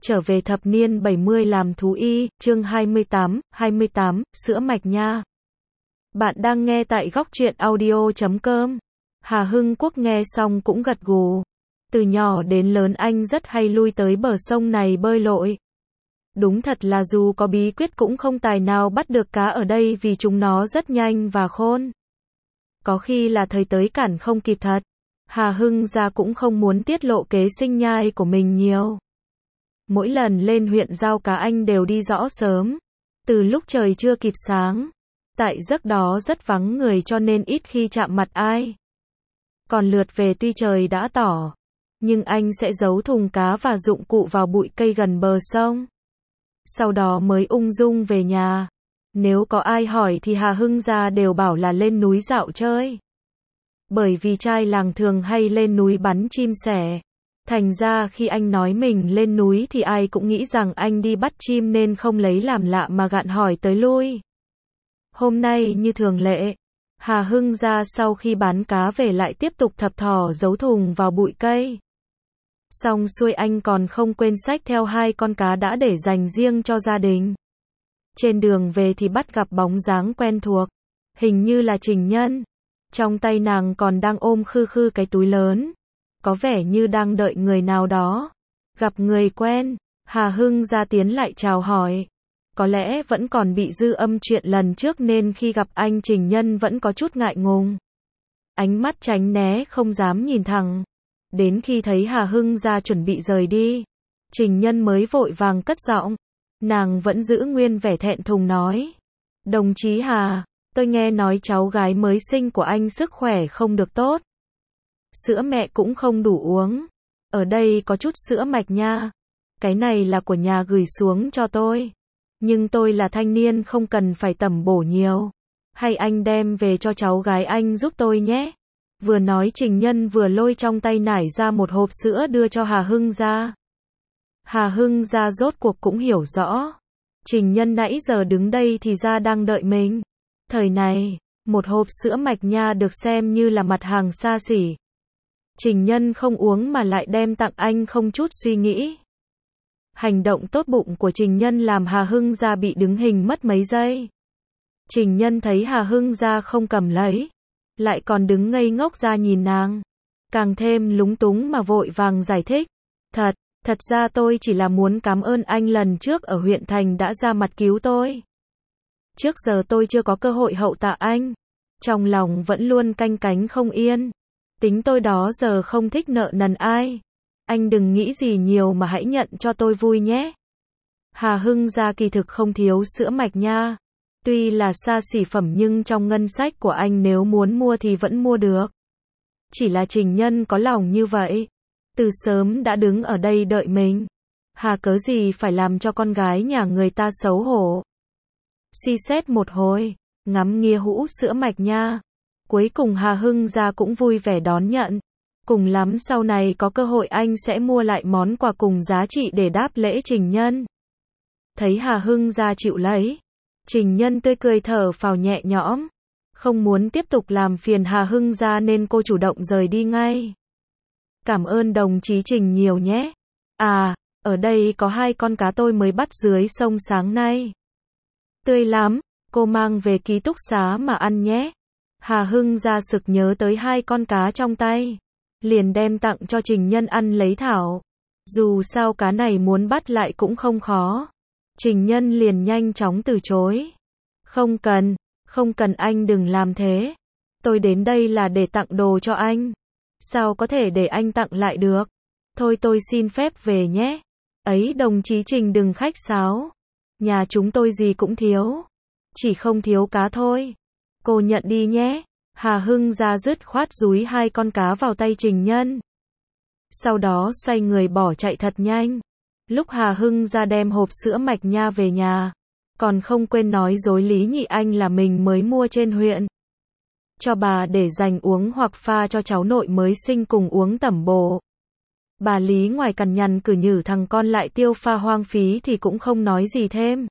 trở về thập niên 70 làm thú y, chương 28, sữa mạch nha. Bạn đang nghe tại góc truyện audio.com. Hà Hưng Quốc nghe xong cũng gật gù. Từ nhỏ đến lớn anh rất hay lui tới bờ sông này bơi lội. Đúng thật là dù có bí quyết cũng không tài nào bắt được cá ở đây vì chúng nó rất nhanh và khôn. Có khi là thời tới cản không kịp thật. Hà Hưng ra cũng không muốn tiết lộ kế sinh nhai của mình nhiều. Mỗi lần lên huyện giao cá anh đều đi rõ sớm. Từ lúc trời chưa kịp sáng. Tại giấc đó rất vắng người cho nên ít khi chạm mặt ai. Còn lượt về tuy trời đã tỏ. Nhưng anh sẽ giấu thùng cá và dụng cụ vào bụi cây gần bờ sông. Sau đó mới ung dung về nhà. Nếu có ai hỏi thì Hà Hưng ra đều bảo là lên núi dạo chơi. Bởi vì trai làng thường hay lên núi bắn chim sẻ. Thành ra khi anh nói mình lên núi thì ai cũng nghĩ rằng anh đi bắt chim nên không lấy làm lạ mà gạn hỏi tới lui. Hôm nay như thường lệ, Hà Hưng ra sau khi bán cá về lại tiếp tục thập thò giấu thùng vào bụi cây. Xong xuôi anh còn không quên xách theo 2 con cá đã để dành riêng cho gia đình. Trên đường về thì bắt gặp bóng dáng quen thuộc, hình như là Trình Nhân. Trong tay nàng còn đang ôm khư khư cái túi lớn, có vẻ như đang đợi người nào đó. Gặp người quen, Hà Hưng ra tiến lại chào hỏi. Có lẽ vẫn còn bị dư âm chuyện lần trước nên khi gặp anh Trình Nhân vẫn có chút ngại ngùng. Ánh mắt tránh né không dám nhìn thẳng. Đến khi thấy Hà Hưng ra chuẩn bị rời đi, Trình Nhân mới vội vàng cất giọng. Nàng vẫn giữ nguyên vẻ thẹn thùng nói. Đồng chí Hà, tôi nghe nói cháu gái mới sinh của anh sức khỏe không được tốt. Sữa mẹ cũng không đủ uống. Ở đây có chút sữa mạch nha. Cái này là của nhà gửi xuống cho tôi. Nhưng tôi là thanh niên không cần phải tẩm bổ nhiều. Hay anh đem về cho cháu gái anh giúp tôi nhé. Vừa nói Trình Nhân vừa lôi trong tay nải ra một hộp sữa đưa cho Hà Hưng ra. Hà Hưng ra rốt cuộc cũng hiểu rõ. Trình Nhân nãy giờ đứng đây thì ra đang đợi mình. Thời này, một hộp sữa mạch nha được xem như là mặt hàng xa xỉ. Trình Nhân không uống mà lại đem tặng anh không chút suy nghĩ. Hành động tốt bụng của Trình Nhân làm Hà Hưng ra bị đứng hình mất mấy giây. Trình Nhân thấy Hà Hưng ra không cầm lấy, lại còn đứng ngây ngốc ra nhìn nàng. Càng thêm lúng túng mà vội vàng giải thích. Thật ra tôi chỉ là muốn cảm ơn anh lần trước ở huyện thành đã ra mặt cứu tôi. Trước giờ tôi chưa có cơ hội hậu tạ anh. Trong lòng vẫn luôn canh cánh không yên. Tính tôi đó giờ không thích nợ nần ai. Anh đừng nghĩ gì nhiều mà hãy nhận cho tôi vui nhé. Hà Hưng ra kỳ thực không thiếu sữa mạch nha. Tuy là xa xỉ phẩm nhưng trong ngân sách của anh nếu muốn mua thì vẫn mua được. Chỉ là Trình Nhân có lòng như vậy. Từ sớm đã đứng ở đây đợi mình. Hà cớ gì phải làm cho con gái nhà người ta xấu hổ. Suy xét một hồi, ngắm nghía hũ sữa mạch nha. Cuối cùng Hà Hưng ra cũng vui vẻ đón nhận. Cùng lắm sau này có cơ hội anh sẽ mua lại món quà cùng giá trị để đáp lễ Trình Nhân. Thấy Hà Hưng ra chịu lấy, Trình Nhân tươi cười thở phào nhẹ nhõm. Không muốn tiếp tục làm phiền Hà Hưng ra nên cô chủ động rời đi ngay. Cảm ơn đồng chí Trình nhiều nhé. À, ở đây có 2 con cá tôi mới bắt dưới sông sáng nay. Tươi lắm, cô mang về ký túc xá mà ăn nhé. Hà Hưng ra sực nhớ tới 2 con cá trong tay. Liền đem tặng cho Trình Nhân ăn lấy thảo. Dù sao cá này muốn bắt lại cũng không khó. Trình Nhân liền nhanh chóng từ chối. Không cần anh đừng làm thế. Tôi đến đây là để tặng đồ cho anh. Sao có thể để anh tặng lại được? Thôi tôi xin phép về nhé. Ấy đồng chí Trình đừng khách sáo. Nhà chúng tôi gì cũng thiếu. Chỉ không thiếu cá thôi. Cô nhận đi nhé. Hà Hưng ra dứt khoát dúi 2 con cá vào tay Trình Nhân. Sau đó xoay người bỏ chạy thật nhanh. Lúc Hà Hưng ra đem hộp sữa mạch nha về nhà, còn không quên nói dối Lý Nhị Anh là mình mới mua trên huyện. Cho bà để dành uống hoặc pha cho cháu nội mới sinh cùng uống tẩm bổ. Bà Lý ngoài cằn nhằn cử nhử thằng con lại tiêu pha hoang phí thì cũng không nói gì thêm.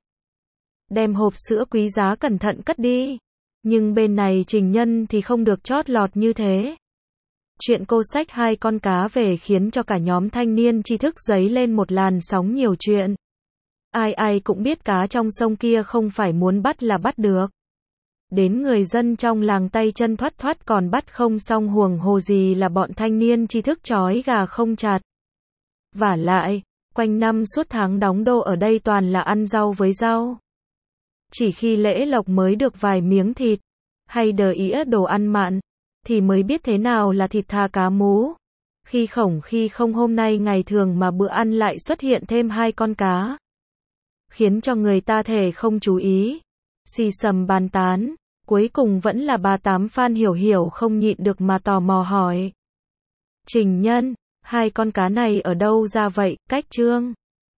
Đem hộp sữa quý giá cẩn thận cất đi. Nhưng bên này Trình Nhân thì không được chót lọt như thế. Chuyện cô xách hai con cá về khiến cho cả nhóm thanh niên tri thức dấy lên một làn sóng nhiều chuyện. Ai ai cũng biết cá trong sông kia không phải muốn bắt là bắt được. Đến người dân trong làng tay chân thoắt thoắt còn bắt không xong huồng hồ gì là bọn thanh niên tri thức trói gà không chặt. Vả lại, quanh năm suốt tháng đóng đô ở đây toàn là ăn rau với rau. Chỉ khi lễ lộc mới được vài miếng thịt, hay đờ ĩa đồ ăn mặn, thì mới biết thế nào là thịt thà cá mú. Khi không hôm nay ngày thường mà bữa ăn lại xuất hiện thêm hai con cá. Khiến cho người ta thể không chú ý. Xì xầm bàn tán. Cuối cùng vẫn là bà Tám Phan Hiểu không nhịn được mà tò mò hỏi. Trình Nhân, hai con cá này ở đâu ra vậy, Cách Trương?